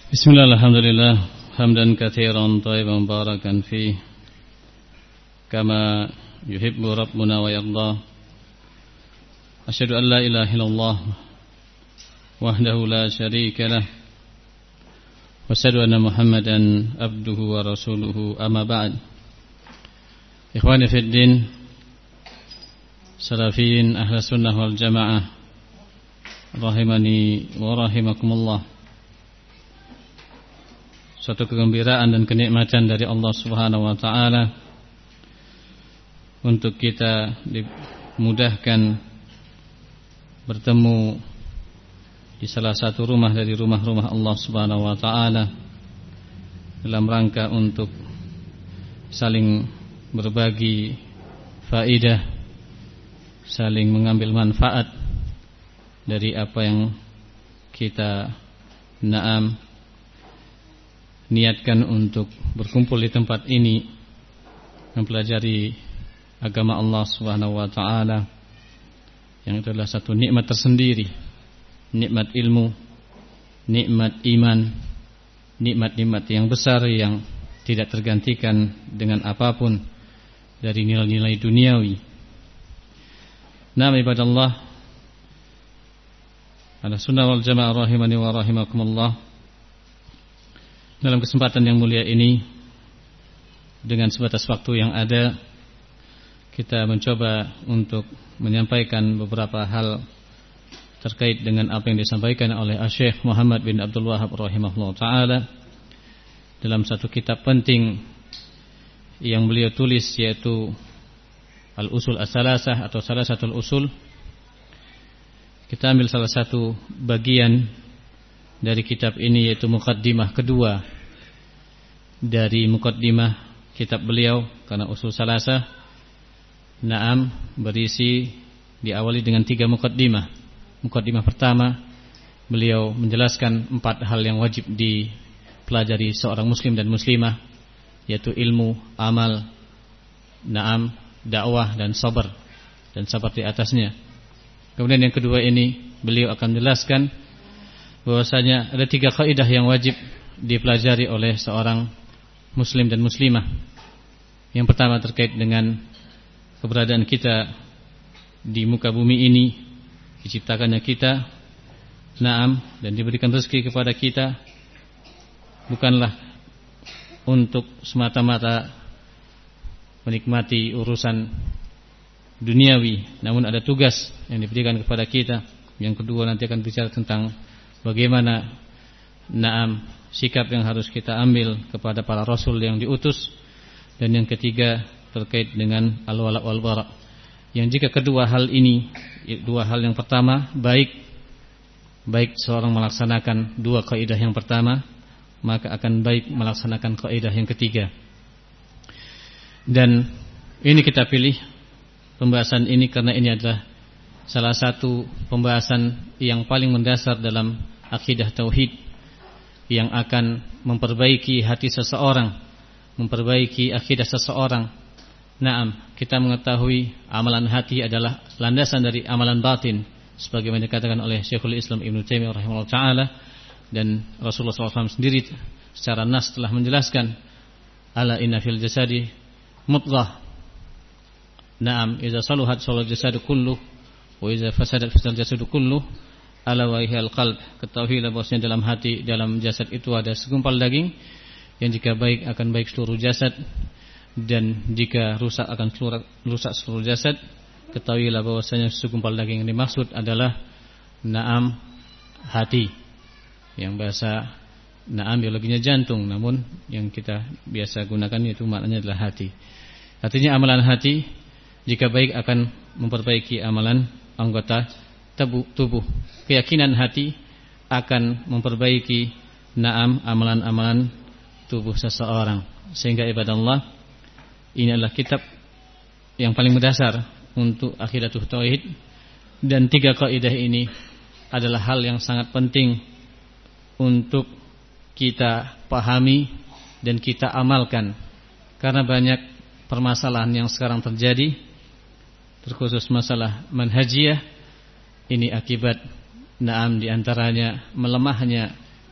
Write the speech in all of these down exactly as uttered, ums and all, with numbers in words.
Bismillah, alhamdulillah, hamdan katsiran thayyiban mubarakan fi kama yuhibbu rabbuna wa yarda. Asyhadu an la ilaha illallah wahdahu la syarika lah wa asyhadu anna Muhammadan abduhu wa rasuluhu, amma ba'd. Ikhwani fid din, salafiyin ahli sunnah wal jamaah, rahimani wa rahimakumullah. Suatu kegembiraan dan kenikmatan dari Allah Subhanahu wa taala untuk kita dimudahkan bertemu di salah satu rumah dari rumah-rumah Allah Subhanahu wa taala dalam rangka untuk saling berbagi faidah, saling mengambil manfaat dari apa yang kita na'am niatkan untuk berkumpul di tempat ini, mempelajari agama Allah Subhanahu wa taala yang adalah satu nikmat tersendiri, nikmat ilmu, nikmat iman, nikmat-nikmat yang besar yang tidak tergantikan dengan apapun dari nilai-nilai duniawi. Nah, ibadallah, ala sunnah wal jamaah rahimani wa rahimakumullah. Dalam kesempatan yang mulia ini, dengan sebatas waktu yang ada, kita mencoba untuk menyampaikan beberapa hal terkait dengan apa yang disampaikan oleh Syekh Muhammad bin Abdul Wahhab rahimahullah ta'ala dalam satu kitab penting yang beliau tulis, yaitu Al-Usul As-Salasah atau Salasatul Usul. Kita ambil salah satu bagian dari kitab ini, yaitu muqaddimah kedua dari muqaddimah kitab beliau, karena Usul Salasah na'am berisi diawali dengan tiga muqaddimah. Muqaddimah pertama, beliau menjelaskan empat hal yang wajib dipelajari seorang muslim dan muslimah, yaitu ilmu, amal, na'am, dakwah dan sabar, dan sabar di atasnya. Kemudian yang kedua ini, beliau akan menjelaskan bahwasanya ada tiga kaidah yang wajib dipelajari oleh seorang muslim dan muslimah. Yang pertama terkait dengan keberadaan kita di muka bumi ini, diciptakannya kita, na'am, dan diberikan rezeki kepada kita bukanlah untuk semata-mata menikmati urusan duniawi, namun ada tugas yang diberikan kepada kita. Yang kedua nanti akan bicara tentang bagaimana na'am sikap yang harus kita ambil kepada para rasul yang diutus. Dan yang ketiga terkait dengan al-wala' wal bara', yang jika kedua hal ini, dua hal yang pertama baik baik seorang melaksanakan dua kaidah yang pertama, maka akan baik melaksanakan kaidah yang ketiga. Dan ini kita pilih pembahasan ini karena ini adalah salah satu pembahasan yang paling mendasar dalam akidah tauhid, yang akan memperbaiki hati seseorang, memperbaiki akidah seseorang. Naam, kita mengetahui amalan hati adalah landasan dari amalan batin, sebagaimana dikatakan oleh Syekhul Islam Ibnu Taimiyah rahimahullah taala, dan Rasulullah shallallahu alaihi wasallam sendiri secara nas telah menjelaskan, ala inna fil jasadi mudghah, naam, idza saluhat salal jasadu kulluh wa idza fasadat fasal jasadu kulluh, ala wa hiyal qalb. Ketahuilah bahwasanya dalam hati, dalam jasad itu ada segumpal daging, yang jika baik akan baik seluruh jasad, dan jika rusak akan seluruh, rusak seluruh jasad. Ketahuilah bahwasanya segumpal daging yang dimaksud adalah na'am, hati, yang bahasa na'am biologinya jantung, namun yang kita biasa gunakan itu maknanya adalah hati. Artinya amalan hati jika baik akan memperbaiki amalan anggota tubuh. Keyakinan hati akan memperbaiki na'am amalan-amalan tubuh seseorang. Sehingga ibadallah, ini adalah kitab yang paling mendasar untuk akidatul tauhid, dan tiga kaidah ini adalah hal yang sangat penting untuk kita pahami dan kita amalkan, karena banyak permasalahan yang sekarang terjadi, terkhusus masalah manhajiyah. Ini akibat na'am diantaranya melemahnya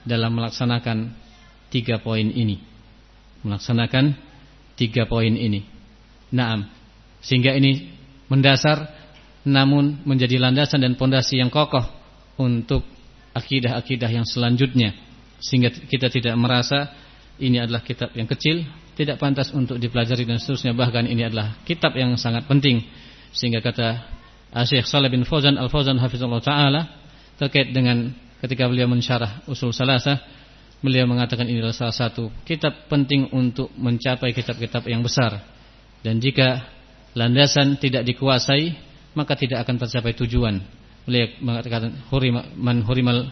dalam melaksanakan tiga poin ini. Melaksanakan tiga poin ini. Naam. Sehingga ini mendasar namun menjadi landasan dan pondasi yang kokoh untuk akidah-akidah yang selanjutnya. Sehingga kita tidak merasa ini adalah kitab yang kecil, tidak pantas untuk dipelajari dan seterusnya. Bahkan ini adalah kitab yang sangat penting. Sehingga kata Syekh Shalih bin Fauzan Al-Fauzan hafizallahu taala terkait dengan ketika beliau mensyarah Ushul Salasah, beliau mengatakan ini adalah salah satu kitab penting untuk mencapai kitab-kitab yang besar. Dan jika landasan tidak dikuasai, maka tidak akan tercapai tujuan. Beliau mengatakan hurima man hurimal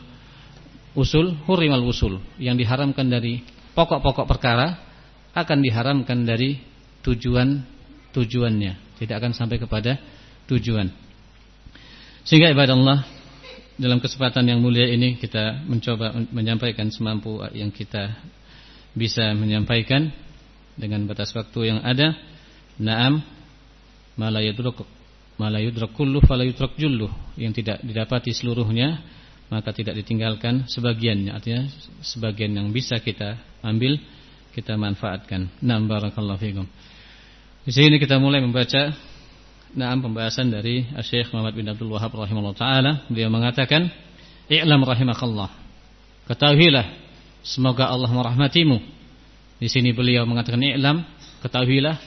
usul hurimal usul, yang diharamkan dari pokok-pokok perkara akan diharamkan dari tujuan tujuannya, tidak akan sampai kepada tujuan. Sehingga ibadallah, dalam kesempatan yang mulia ini kita mencoba menyampaikan semampu yang kita bisa menyampaikan dengan batas waktu yang ada. Naam, ma la yudrak ma la yudrak kullu fala yudrak julluh, yang tidak didapati seluruhnya maka tidak ditinggalkan sebagiannya. Artinya sebagian yang bisa kita ambil, kita manfaatkan. Naam, barakallahu fikum. Di sini kita mulai membaca naam pembahasan dari Syekh Muhammad bin Abdul Wahhab rahimahullah taala. Beliau mengatakan, "I'lam rahimakallah." Ketahuilah, semoga Allah merahmatimu. Di sini beliau mengatakan i'lam, ketahuilah,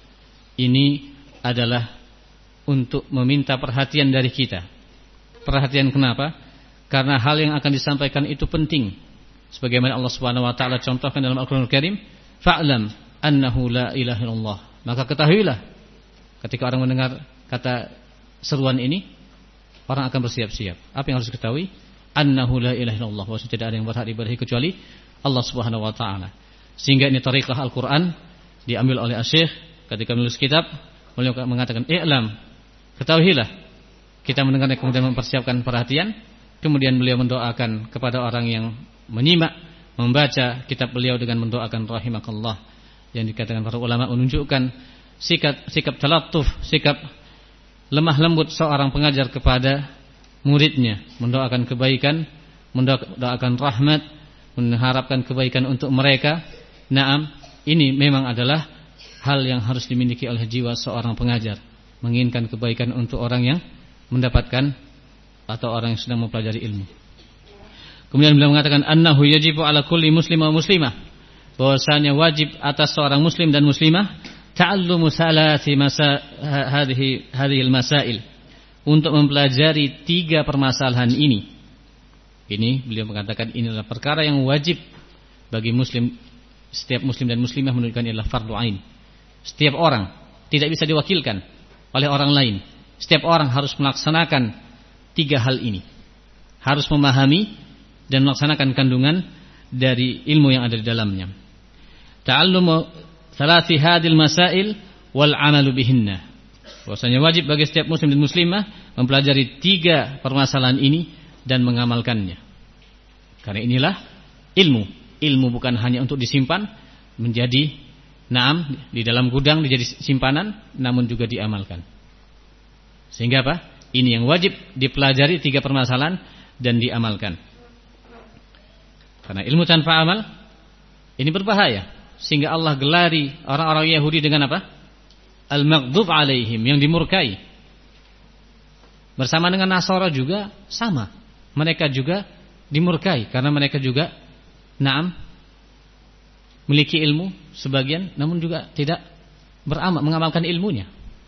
ini adalah untuk meminta perhatian dari kita. Perhatian kenapa? Karena hal yang akan disampaikan itu penting. Sebagaimana Allah Subhanahu wa taala contohkan dalam Al-Qur'anul Karim, "Fa'lam annahu la ilaha illallah." Maka ketahuilah, ketika orang mendengar kata seruan ini, orang akan bersiap-siap. Apa yang harus diketahui? Annahu la ilaha illallah, bahwa tidak ada yang berhak diibadahi kecuali Allah Subhanahu wa taala. Sehingga ini tariqah Al-Qur'an diambil oleh Syekh ketika menulis kitab, beliau mengatakan, "I'lam." Ketahuilah. Kita mendengarnya kemudian mempersiapkan perhatian. Kemudian beliau mendoakan kepada orang yang menyimak, membaca kitab beliau dengan mendoakan rahimakallah. Yang dikatakan para ulama menunjukkan sikap sikap talattuf, sikap lemah lembut seorang pengajar kepada muridnya, mendoakan kebaikan, mendoakan rahmat, mengharapkan kebaikan untuk mereka. Naam, ini memang adalah hal yang harus dimiliki oleh jiwa seorang pengajar, menginginkan kebaikan untuk orang yang mendapatkan atau orang yang sedang mempelajari ilmu. Kemudian beliau mengatakan annahu yajibu ala kulli muslim wa muslimah, bahwasanya wajib atas seorang muslim dan muslimah ta'allumu salati masa hadhihi hadhil masail, untuk mempelajari tiga permasalahan ini. Ini beliau mengatakan ini adalah perkara yang wajib bagi muslim, setiap muslim dan muslimah, menunjukkan ini adalah fardu ain. Setiap orang tidak bisa diwakilkan oleh orang lain. Setiap orang harus melaksanakan tiga hal ini, harus memahami dan melaksanakan kandungan dari ilmu yang ada di dalamnya. Ta'allumu thalathi hadil masail wal amalu bihinna, bahwasanya wajib bagi setiap muslim dan muslimah mempelajari tiga permasalahan ini dan mengamalkannya. Karena inilah ilmu. Ilmu bukan hanya untuk disimpan menjadi naam di dalam gudang menjadi simpanan, namun juga diamalkan. Sehingga apa? Ini yang wajib dipelajari, tiga permasalahan, dan diamalkan. Karena ilmu tanpa amal ini berbahaya. Sehingga Allah gelari orang-orang Yahudi dengan apa? Al-maghdub alaihim, yang dimurkai. Bersama dengan Nasara juga sama. Mereka juga dimurkai karena mereka juga naam memiliki ilmu sebagian, namun juga tidak beramal, mengamalkan ilmunya.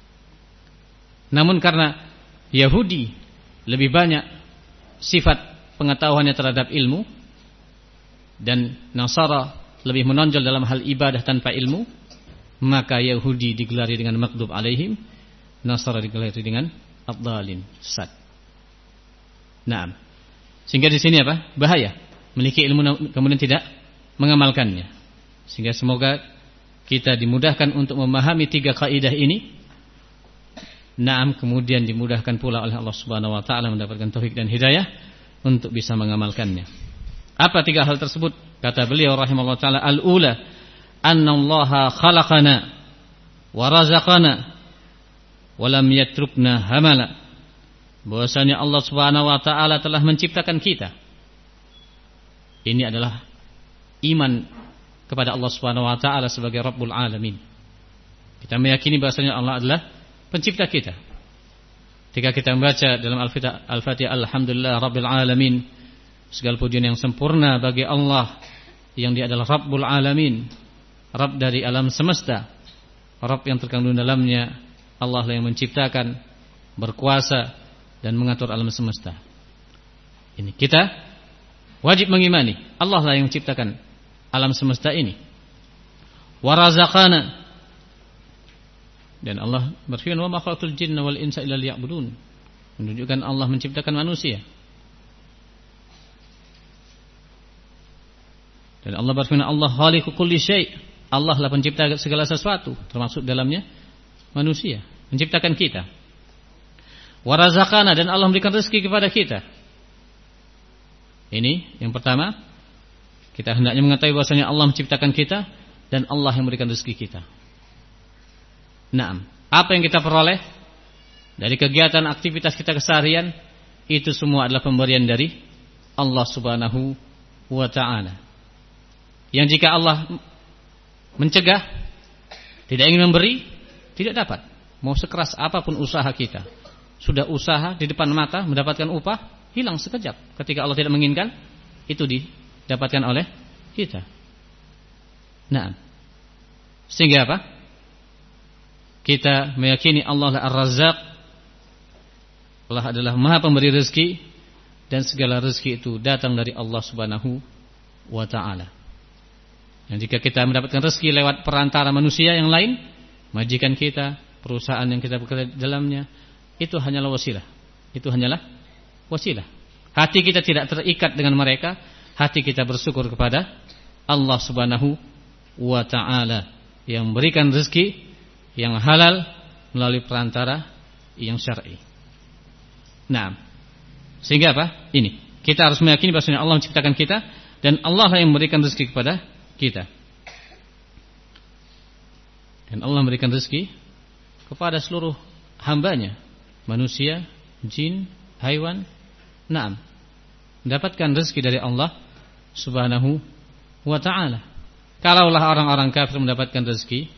Namun karena Yahudi lebih banyak sifat pengetahuannya terhadap ilmu, dan Nasara lebih menonjol dalam hal ibadah tanpa ilmu, maka Yahudi digelari dengan maghdub alaihim, Nasara digelari dengan ad-dhalin, sesat. Naam. Sehingga di sini apa? Bahaya memiliki ilmu kemudian tidak mengamalkannya. Sehingga semoga kita dimudahkan untuk memahami tiga kaidah ini. Naam, kemudian dimudahkan pula oleh Allah Subhanahu wa taala mendapatkan taufik dan hidayah untuk bisa mengamalkannya. Apa tiga hal tersebut? Kata beliau rahimahullah taala, al-ula annallaha khalaqana wa razaqana wa lam yatrukna hamala. Bahwasanya Allah Subhanahu wa taala telah menciptakan kita. Ini adalah iman kepada Allah Subhanahu wa taala sebagai Rabbul Alamin. Kita meyakini bahwasanya Allah adalah pencipta kita. Ketika kita membaca dalam Al-Fatihah, Alhamdulillah Rabbil Alamin, segala pujian yang sempurna bagi Allah yang Dia adalah Rabbul Alamin, Rabb dari alam semesta, Rabb yang terkandung dalamnya Allah lah yang menciptakan, berkuasa dan mengatur alam semesta. Ini kita wajib mengimani Allah lah yang menciptakan alam semesta ini. Wa razaqana, dan Allah berfirman, wa ma khalaqtul jinna wal insa illa liya'budun, menunjukkan Allah menciptakan manusia. Dan Allah berfirman, Allah khaliqu kulli syai', Allah lah pencipta segala sesuatu, termasuk dalamnya manusia, menciptakan kita. Wa razaqana, dan Allah memberikan rezeki kepada kita. Ini yang pertama, kita hendaknya mengetahui bahwasanya Allah menciptakan kita dan Allah yang memberikan rezeki kita. Naam, apa yang kita peroleh dari kegiatan aktivitas kita keseharian itu semua adalah pemberian dari Allah Subhanahu wa taala. Yang jika Allah mencegah, tidak ingin memberi, tidak dapat. Mau sekeras apapun usaha kita, sudah usaha di depan mata mendapatkan upah, hilang sekejap. Ketika Allah tidak menginginkan, itu didapatkan oleh kita. Nah, sehingga apa? Kita meyakini Allah adalah Ar-Razzaq, Allah adalah Maha Pemberi rezeki, dan segala rezeki itu datang dari Allah Subhanahu wa taala. Dan jika kita mendapatkan rezeki lewat perantara manusia yang lain, majikan kita, perusahaan yang kita bekerja dalamnya, itu hanyalah wasilah. Itu hanyalah wasilah. Hati kita tidak terikat dengan mereka, hati kita bersyukur kepada Allah Subhanahu wa taala yang memberikan rezeki yang halal melalui perantara yang syar'i. Nah, sehingga apa? Ini, kita harus meyakini bahwasanya Allah menciptakan kita dan Allah yang memberikan rezeki kepada kita. Dan Allah memberikan rezeki kepada seluruh hambanya, manusia, jin, haiwan. Naam, mendapatkan rezeki dari Allah Subhanahu wa ta'ala. Kalaulah orang-orang kafir mendapatkan rezeki,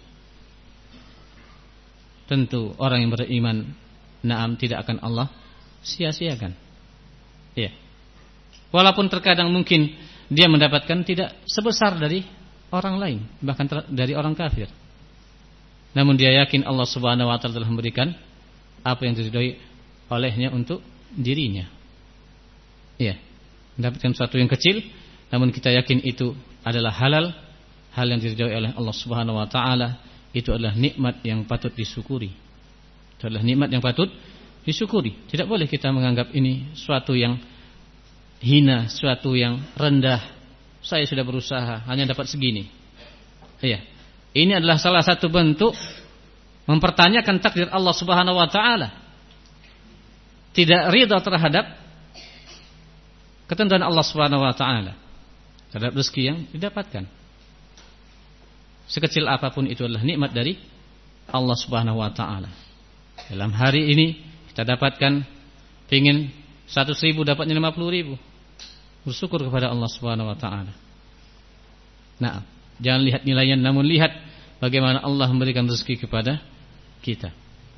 tentu orang yang beriman, naam, tidak akan Allah sia-siakan. Ya. Walaupun terkadang mungkin dia mendapatkan tidak sebesar dari orang lain, bahkan ter- dari orang kafir, namun dia yakin Allah Subhanahu wa ta'ala telah memberikan apa yang diridhoi olehnya untuk dirinya. Ya, mendapatkan sesuatu yang kecil, namun kita yakin itu adalah halal, hal yang diridhoi oleh Allah Subhanahu wa taala, itu adalah nikmat yang patut disyukuri. Itu adalah nikmat yang patut disyukuri. Tidak boleh kita menganggap ini suatu yang hina, suatu yang rendah. Saya sudah berusaha hanya dapat segini. Iya. Ini adalah salah satu bentuk mempertanyakan takdir Allah Subhanahu wa taala. Tidak ridha terhadap ketentuan Allah Subhanahu wa taala, terhadap rezeki yang didapatkan. Sekecil apapun itu adalah nikmat dari Allah Subhanahu wa taala. Dalam hari ini kita dapatkan pengin seratus ribu dapatnya lima puluh ribu. Bersyukur kepada Allah Subhanahu wa taala. Nah, jangan lihat nilainya, namun lihat bagaimana Allah memberikan rezeki kepada kita.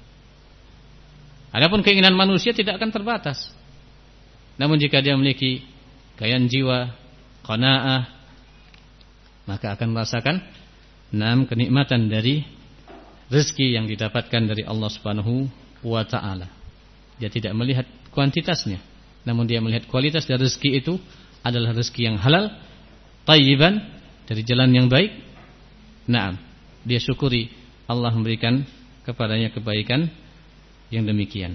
Adapun keinginan manusia tidak akan terbatas. Namun jika dia memiliki kekayaan jiwa, qanaah, maka akan merasakan enam kenikmatan dari rezeki yang didapatkan dari Allah Subhanahu wa taala. Dia tidak melihat kuantitasnya, namun dia melihat kualitas dari rezeki itu adalah rezeki yang halal, thayyiban, dari jalan yang baik. Naam, dia syukuri Allah memberikan kepadanya kebaikan yang demikian.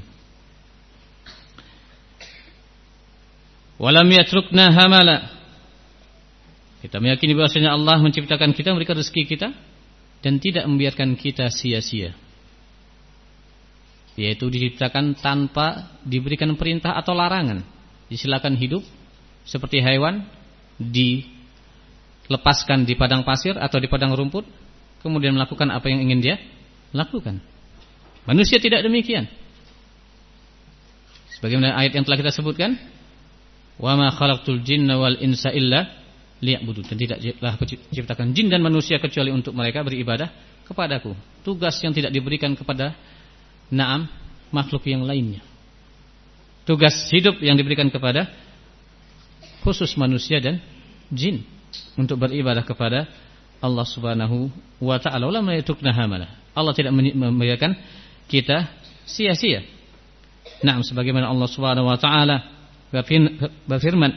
Walam yatrukna hamala. Kita meyakini bahwasanya Allah menciptakan kita, memberikan rezeki kita, dan tidak membiarkan kita sia-sia. Yaitu diciptakan tanpa diberikan perintah atau larangan. Disilakan hidup seperti hewan, dilepaskan di padang pasir atau di padang rumput, kemudian melakukan apa yang ingin dia lakukan. Manusia tidak demikian. Sebagaimana ayat yang telah kita sebutkan, wa ma khalaqtul jinna wal insa illa liya'budu, dan tidaklah aku ciptakan jin dan manusia kecuali untuk mereka beribadah kepadaku. Tugas yang tidak diberikan kepada na'am makhluk yang lainnya. Tugas hidup yang diberikan kepada khusus manusia dan jin untuk beribadah kepada Allah Subhanahu wa ta'ala. Wala yatrukna hamala. Allah tidak membiarkan kita sia-sia. Naam, sebagaimana Allah Subhanahu wa ta'ala berfirman,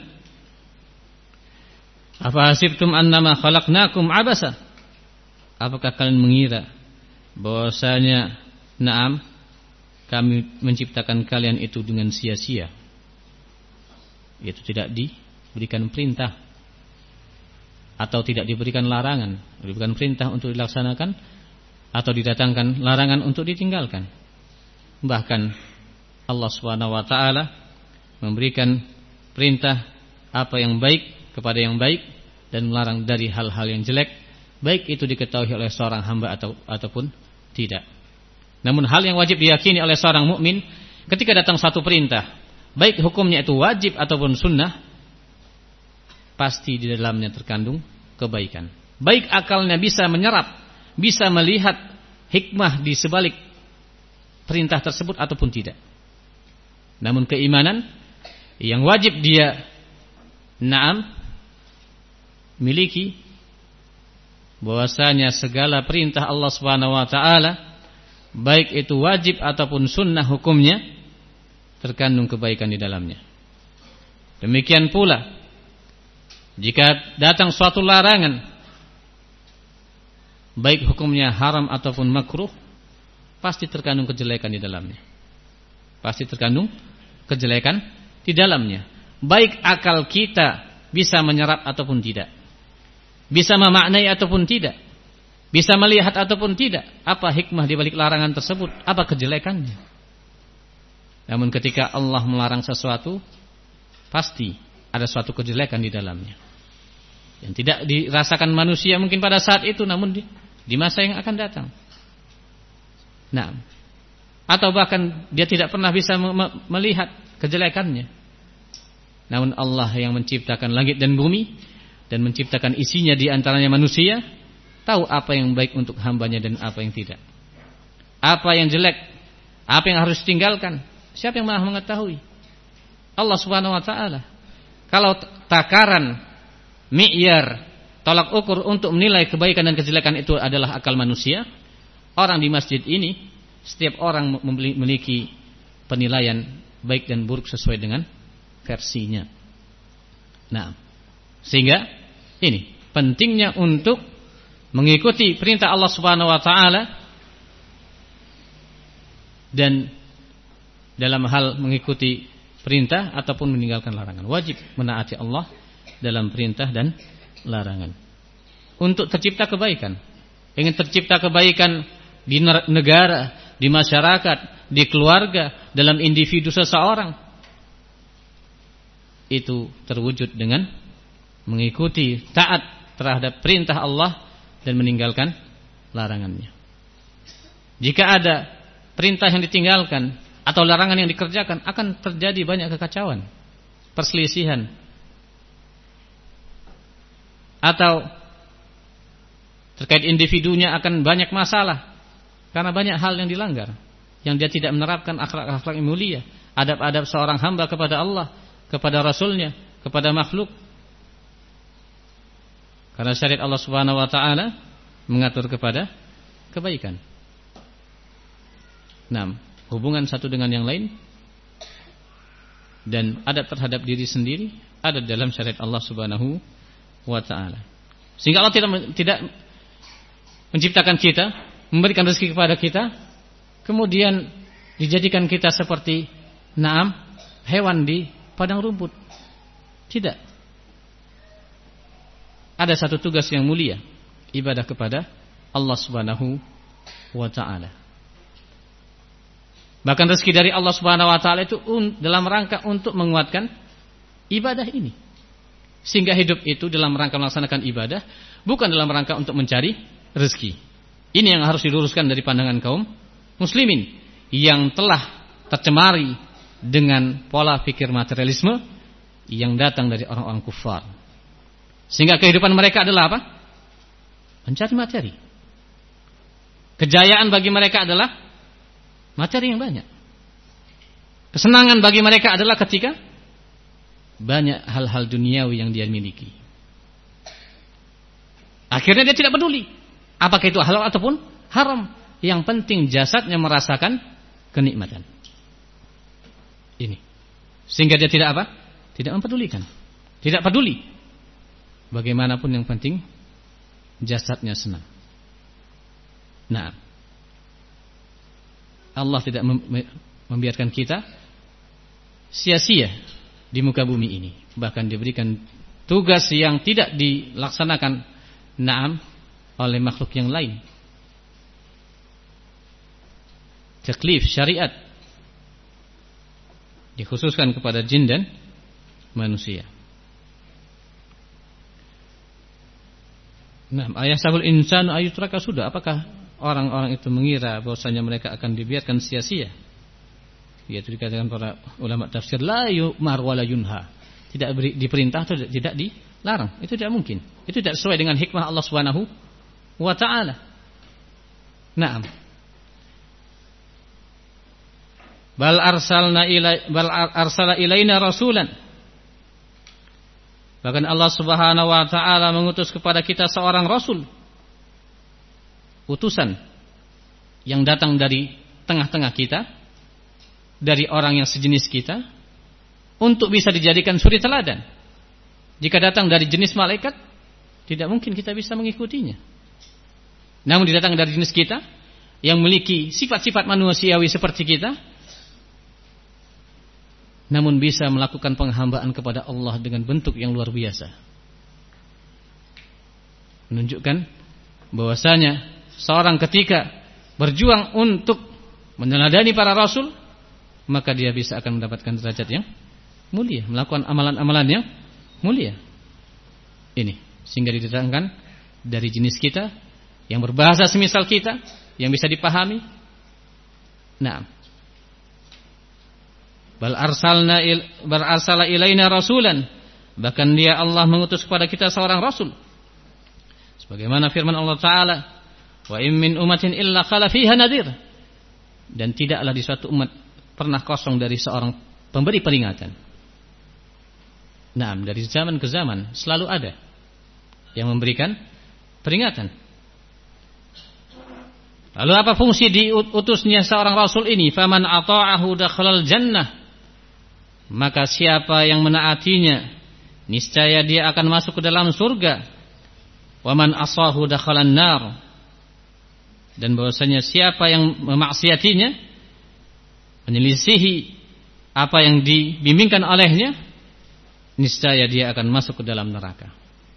"Afa hasibtum annama khalaqnakum abasa?" Apakah kalian mengira bahwasanya na'am kami menciptakan kalian itu dengan sia-sia? Itu tidak diberikan perintah atau tidak diberikan larangan, diberikan perintah untuk dilaksanakan atau didatangkan larangan untuk ditinggalkan. Bahkan Allah Subhanahu wa taala memberikan perintah apa yang baik kepada yang baik dan melarang dari hal-hal yang jelek, baik itu diketahui oleh seorang hamba atau ataupun tidak. Namun hal yang wajib diyakini oleh seorang mukmin ketika datang satu perintah, baik hukumnya itu wajib ataupun sunnah, pasti di dalamnya terkandung kebaikan. Baik akalnya bisa menyerap, bisa melihat hikmah di sebalik perintah tersebut ataupun tidak. Namun keimanan yang wajib dia na'am miliki, bahwasanya segala perintah Allah Subhanahu wa taala, baik itu wajib ataupun sunnah hukumnya, terkandung kebaikan di dalamnya. Demikian pula jika datang suatu larangan, baik hukumnya haram ataupun makruh, pasti terkandung kejelekan di dalamnya. Pasti terkandung kejelekan di dalamnya. Baik akal kita bisa menyerap ataupun tidak, bisa memaknai ataupun tidak, bisa melihat ataupun tidak, apa hikmah di balik larangan tersebut, apa kejelekannya. Namun ketika Allah melarang sesuatu, pasti ada suatu kejelekan di dalamnya yang tidak dirasakan manusia mungkin pada saat itu, namun di, di masa yang akan datang. Nah, atau bahkan dia tidak pernah bisa melihat kejelekannya. Namun Allah yang menciptakan langit dan bumi dan menciptakan isinya di antaranya manusia, tahu apa yang baik untuk hambanya dan apa yang tidak, apa yang jelek, apa yang harus ditinggalkan. Siapa yang Maha mengetahui? Allah Subhanahu wa taala. Kalau takaran, mi'yar, tolak ukur untuk menilai kebaikan dan kejelekan itu adalah akal manusia, orang di masjid ini setiap orang memiliki penilaian baik dan buruk sesuai dengan versinya. Nah, sehingga ini pentingnya untuk mengikuti perintah Allah Subhanahu wa taala, dan dalam hal mengikuti perintah ataupun meninggalkan larangan, wajib menaati Allah dalam perintah dan larangan untuk tercipta kebaikan. Ingin tercipta kebaikan di negara, di masyarakat, di keluarga, dalam individu seseorang, itu terwujud dengan mengikuti taat terhadap perintah Allah dan meninggalkan larangannya. Jika ada perintah yang ditinggalkan atau larangan yang dikerjakan, akan terjadi banyak kekacauan, perselisihan, atau terkait individunya akan banyak masalah karena banyak hal yang dilanggar, yang dia tidak menerapkan akhlak-akhlak yang mulia, adab-adab seorang hamba kepada Allah, kepada Rasulnya, kepada makhluk. Karena syariat Allah Subhanahu wa taala mengatur kepada kebaikan. Nah, hubungan satu dengan yang lain dan adab terhadap diri sendiri ada dalam syariat Allah Subhanahu wa taala. Sehingga Allah tidak tidak menciptakan kita, memberikan rezeki kepada kita, kemudian dijadikan kita seperti naam hewan di padang rumput. Tidak. Ada satu tugas yang mulia, ibadah kepada Allah Subhanahu wa taala. Bahkan rezeki dari Allah Subhanahu wa taala itu dalam rangka untuk menguatkan ibadah ini. Sehingga hidup itu dalam rangka melaksanakan ibadah, bukan dalam rangka untuk mencari rezeki. Ini yang harus diluruskan dari pandangan kaum muslimin yang telah tercemari dengan pola pikir materialisme yang datang dari orang-orang kufar. Sehingga kehidupan mereka adalah apa? Mencari materi. Kejayaan bagi mereka adalah materi yang banyak. Kesenangan bagi mereka adalah ketika banyak hal-hal duniawi yang dia miliki. Akhirnya dia tidak peduli apakah itu halal ataupun haram. Yang penting jasadnya merasakan kenikmatan. Ini. Sehingga dia tidak apa? Tidak mempedulikan. Tidak peduli. Bagaimanapun yang penting jasadnya senang. Nah, Allah tidak membiarkan kita sia-sia di muka bumi ini. Bahkan diberikan tugas yang tidak dilaksanakan naam oleh makhluk yang lain. Taklif syariat dikhususkan kepada jin dan manusia. Nah, ayahsabul insanu ayutraka sudah. Apakah orang-orang itu mengira bahwasanya mereka akan dibiarkan sia-sia? Yaitu dikatakan para ulama tafsir la yu'mar wa la yunha. Tidak beri, diperintah atau tidak dilarang. Itu tidak mungkin. Itu tidak sesuai dengan hikmah Allah Subhanahu wa taala. Naam. Bal arsalna ilai bal arsala ilaina rasulan. Bahkan Allah Subhanahu wa taala mengutus kepada kita seorang rasul. Utusan yang datang dari tengah-tengah kita, dari orang yang sejenis kita, untuk bisa dijadikan suri teladan. Jika datang dari jenis malaikat, tidak mungkin kita bisa mengikutinya. Namun datang dari jenis kita yang memiliki sifat-sifat manusiawi seperti kita, namun bisa melakukan penghambaan kepada Allah dengan bentuk yang luar biasa. Menunjukkan bahwasanya seorang ketika berjuang untuk meneladani para rasul, maka dia bisa akan mendapatkan derajat yang mulia, melakukan amalan-amalan yang mulia. Ini sehingga didatangkan dari jenis kita yang berbahasa semisal kita, yang bisa dipahami. Nah, Bal arsalna il, bal arsala ilaina rasulan. Bahkan dia Allah mengutus kepada kita seorang rasul. Sebagaimana firman Allah Ta'ala, wa in min umatin illa khala fiha nadir. Dan tidaklah di suatu umat pernah kosong dari seorang pemberi peringatan. Nah, dari zaman ke zaman selalu ada yang memberikan peringatan. Lalu apa fungsi diutusnya seorang rasul ini? Faman ata'ahu dakhalal jannah. Maka siapa yang menaatinya, niscaya dia akan masuk ke dalam surga. Wa man asahu dakhalan nar. Dan bahwasanya siapa yang memaksiatinya, menyelisihi apa yang dibimbingkan olehnya, niscaya dia akan masuk ke dalam neraka.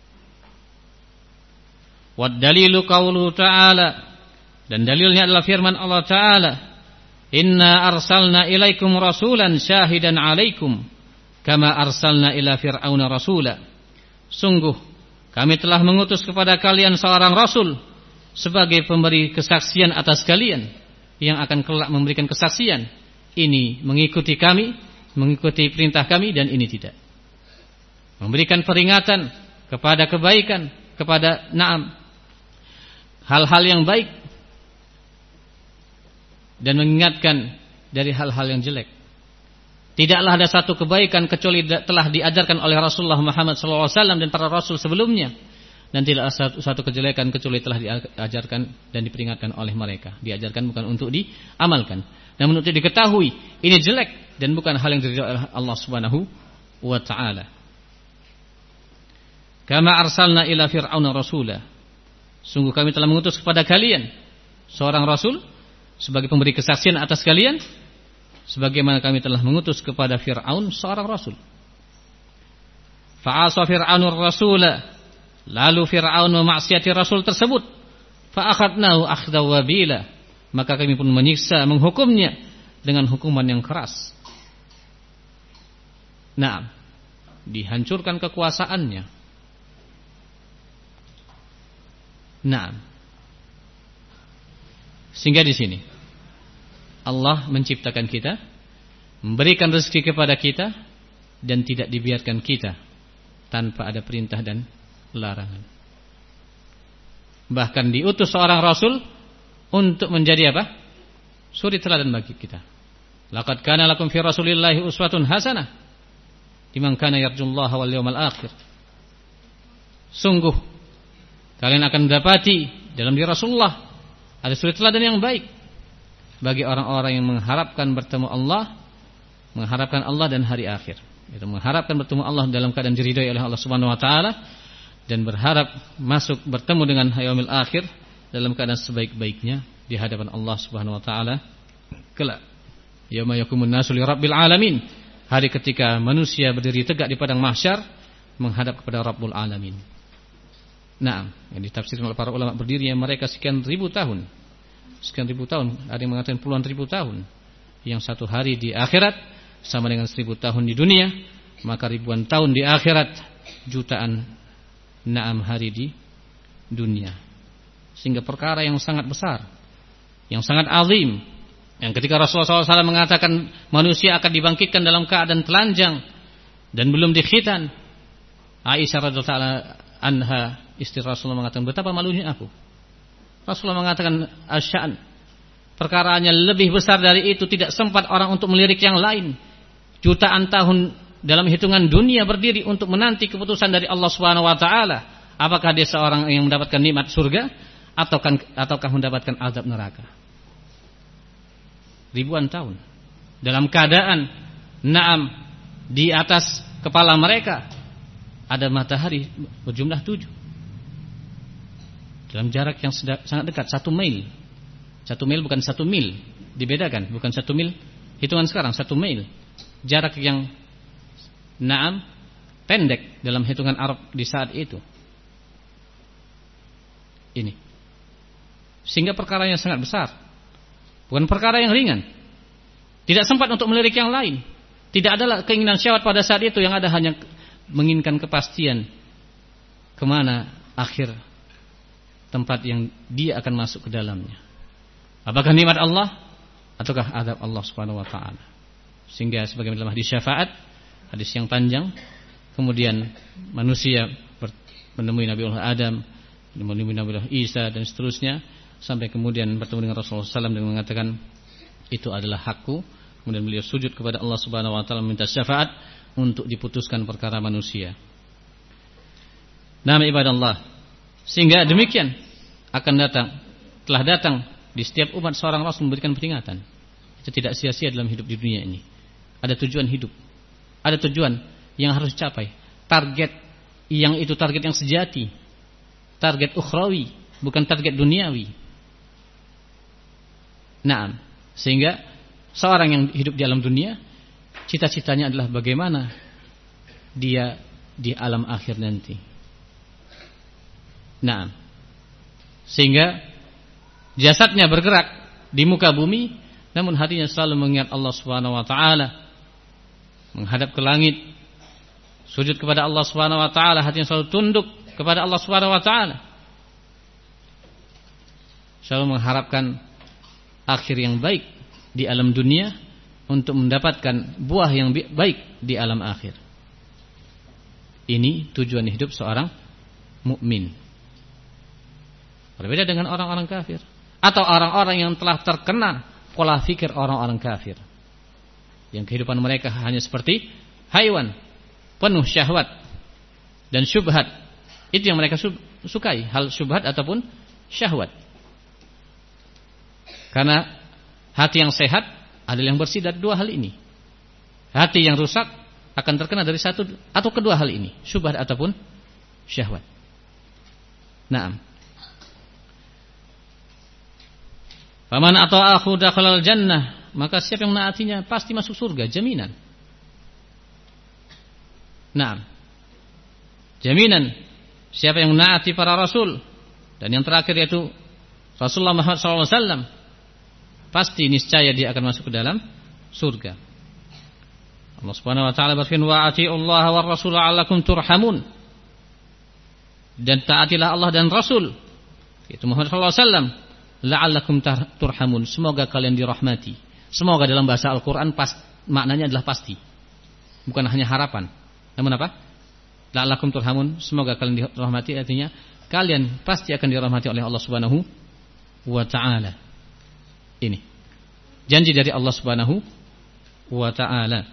Wad dalilu qauluhu ta'ala. Dan dalilnya adalah firman Allah Ta'ala, inna arsalna ilaikum rasulan syahidan alaikum kama arsalna ila fir'auna rasula. Sungguh kami telah mengutus kepada kalian seorang rasul sebagai pemberi kesaksian atas kalian, yang akan kelak memberikan kesaksian. Ini mengikuti kami, mengikuti perintah kami, dan ini tidak. Memberikan peringatan kepada kebaikan, kepada na'am hal-hal yang baik, dan mengingatkan dari hal-hal yang jelek. Tidaklah ada satu kebaikan kecuali telah diajarkan oleh Rasulullah Muhammad shallallahu alaihi wasallam dan para rasul sebelumnya, dan tidak ada satu, satu kejelekan kecuali telah diajarkan dan diperingatkan oleh mereka. Diajarkan bukan untuk diamalkan, namun untuk diketahui ini jelek dan bukan hal yang diridhoi oleh Allah Subhanahu wa taala. Kama arsalna ila fir'auna rasula. Sungguh kami telah mengutus kepada kalian seorang rasul sebagai pemberi kesaksian atas kalian, sebagaimana kami telah mengutus kepada Fir'aun seorang rasul. Fa'asa Fir'aunur rasula. Lalu Fir'aun memaksiati rasul tersebut. Fa'akhadnahu akhdaw wabila. Maka kami pun menyiksa, menghukumnya dengan hukuman yang keras. Nah, dihancurkan kekuasaannya. Nah, sehingga di sini Allah menciptakan kita, memberikan rezeki kepada kita, dan tidak dibiarkan kita tanpa ada perintah dan larangan. Bahkan diutus seorang rasul untuk menjadi apa? Suri teladan bagi kita. Laqad kana lakum fi Rasulillahi uswatun hasanah liman kana yarjullaha wal yawmal akhir. Sungguh kalian akan mendapati dalam diri Rasulullah ada suri teladan yang baik bagi orang-orang yang mengharapkan bertemu Allah, mengharapkan Allah dan hari akhir. Itu mengharapkan bertemu Allah dalam keadaan diridhai oleh Allah Subhanahu wa taala dan berharap masuk bertemu dengan yaumil akhir dalam keadaan sebaik-baiknya di hadapan Allah Subhanahu wa taala kelak. Yauma yaqumun nasu li rabbil alamin, hari ketika manusia berdiri tegak di padang mahsyar menghadap kepada Rabbul alamin. Nah, yang ditafsirkan oleh para ulama berdiri yang mereka sekian ribu tahun. Sekian ribu tahun, ada yang mengatakan puluhan ribu tahun. Yang satu hari di akhirat sama dengan seribu tahun di dunia, maka ribuan tahun di akhirat jutaan naam hari di dunia. Sehingga perkara yang sangat besar, yang sangat azim, yang ketika Rasulullah shallallahu alaihi wasallam mengatakan manusia akan dibangkitkan dalam keadaan telanjang dan belum dikhitan, Aisyah radhiyallahu anha istri Rasulullah mengatakan, betapa malunya aku. Rasulullah mengatakan, asya'an, perkaranya lebih besar dari itu, tidak sempat orang untuk melirik yang lain. Jutaan tahun dalam hitungan dunia berdiri untuk menanti keputusan dari Allah Subhanahu wa taala. Apakah dia seorang yang mendapatkan nikmat surga ataukah ataukah mendapatkan azab neraka? Ribuan tahun dalam keadaan naam di atas kepala mereka ada matahari berjumlah tujuh dalam jarak yang sangat dekat, satu mil. Satu mil bukan satu mil, dibedakan, bukan satu mil hitungan sekarang, satu mil jarak yang naam pendek dalam hitungan Arab di saat itu. Ini sehingga perkara yang sangat besar, bukan perkara yang ringan. Tidak sempat untuk melirik yang lain. Tidak ada keinginan syahwat pada saat itu, yang ada hanya menginginkan kepastian kemana akhir tempat yang dia akan masuk ke dalamnya. Apakah nikmat Allah ataukah azab Allah Subhanahu wa taala? Sehingga sebagaimana dalam hadis syafaat, hadis yang panjang, kemudian manusia menemui Nabi Allah Adam, menemui Nabi Allah Isa dan seterusnya, sampai kemudian bertemu dengan Rasulullah shallallahu alaihi wasallam dan mengatakan itu adalah hakku. Kemudian beliau sujud kepada Allah Subhanahu wa taala meminta syafaat untuk diputuskan perkara manusia. Nama ibadallah. Sehingga demikian akan datang, telah datang di setiap umat seorang rasul memberikan peringatan. Itu tidak sia-sia dalam hidup di dunia ini. Ada tujuan hidup, ada tujuan yang harus dicapai, target yang itu target yang sejati, target ukhrawi, bukan target duniawi. Naam, sehingga seorang yang hidup di alam dunia, cita-citanya adalah bagaimana dia di alam akhir nanti. Naam, sehingga jasadnya bergerak di muka bumi, namun hatinya selalu mengingat Allah Subhanahu wa taala, menghadap ke langit, sujud kepada Allah Subhanahu wa taala, hatinya selalu tunduk kepada Allah Subhanahu wa taala, selalu mengharapkan akhir yang baik di alam dunia untuk mendapatkan buah yang baik di alam akhir. Ini tujuan hidup seorang mukmin. Berbeda dengan orang-orang kafir atau orang-orang yang telah terkena pola fikir orang-orang kafir, yang kehidupan mereka hanya seperti haiwan, penuh syahwat dan syubhat. Itu yang mereka sukai, hal syubhat ataupun syahwat. Karena hati yang sehat adalah yang bersih dari dua hal ini. Hati yang rusak akan terkena dari satu atau kedua hal ini, syubhat ataupun syahwat. Naam. Faman ata'ahu dakhalal jannah, maka siapa yang menaatinya pasti masuk surga, jaminan. Naam. Jaminan siapa yang menaati para rasul dan yang terakhir yaitu Rasulullah Muhammad sallallahu alaihi wasallam, pasti niscaya dia akan masuk ke dalam surga. Allah Subhanahu wa taala berfirman, wa atiullaha war rasul la'allakum turhamun. Dan taatilah Allah dan Rasul, yaitu Muhammad sallallahu alaihi wasallam, la'allakum turhamun, semoga kalian dirahmati. Semoga dalam bahasa Al-Qur'an pas, maknanya adalah pasti. Bukan hanya harapan, namun apa? la'allakum turhamun, semoga kalian dirahmati, artinya kalian pasti akan dirahmati oleh Allah Subhanahu wa taala. Ini janji dari Allah Subhanahu wa taala.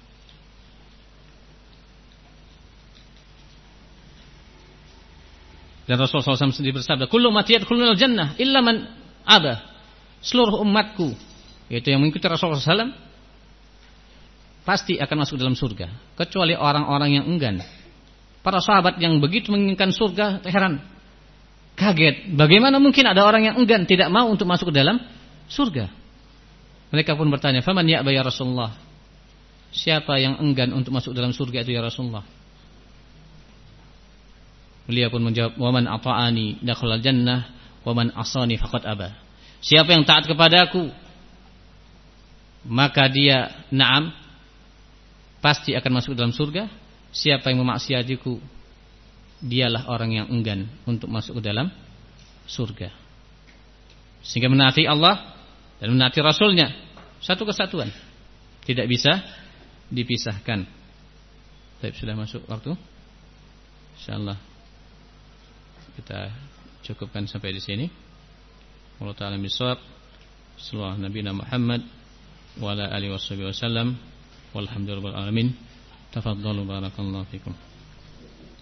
Dan Rasulullah shallallahu alaihi wasallam sendiri bersabda, kullu ummati yadkhulunal jannah illa man aba. Seluruh umatku, yaitu yang mengikuti Rasulullah shallallahu alaihi wasallam, pasti akan masuk dalam surga, kecuali orang-orang yang enggan. Para sahabat yang begitu menginginkan surga, heran, kaget, bagaimana mungkin ada orang yang enggan, tidak mau untuk masuk ke dalam surga. Mereka pun bertanya, faman ya'ba ya Rasulullah, siapa yang enggan untuk masuk dalam surga itu ya Rasulullah? Beliau pun menjawab, waman ata'ani dakhalal jannah, waman asani faqad aba. Siapa yang taat kepadaku, maka dia na'am, pasti akan masuk dalam surga. Siapa yang memaksiatiku, dialah orang yang enggan untuk masuk ke dalam surga. Sehingga menaati Allah dan menaati Rasulnya satu kesatuan, tidak bisa dipisahkan. Baik, sudah masuk waktu. Insyaallah kita cukupkan sampai di sini. Allah ta'ala bisawab. Sallallahu Nabi Muhammad wa ala alihi wasallam. Walhamdulillahil alamin. Tafadhalu barakallahu fikum.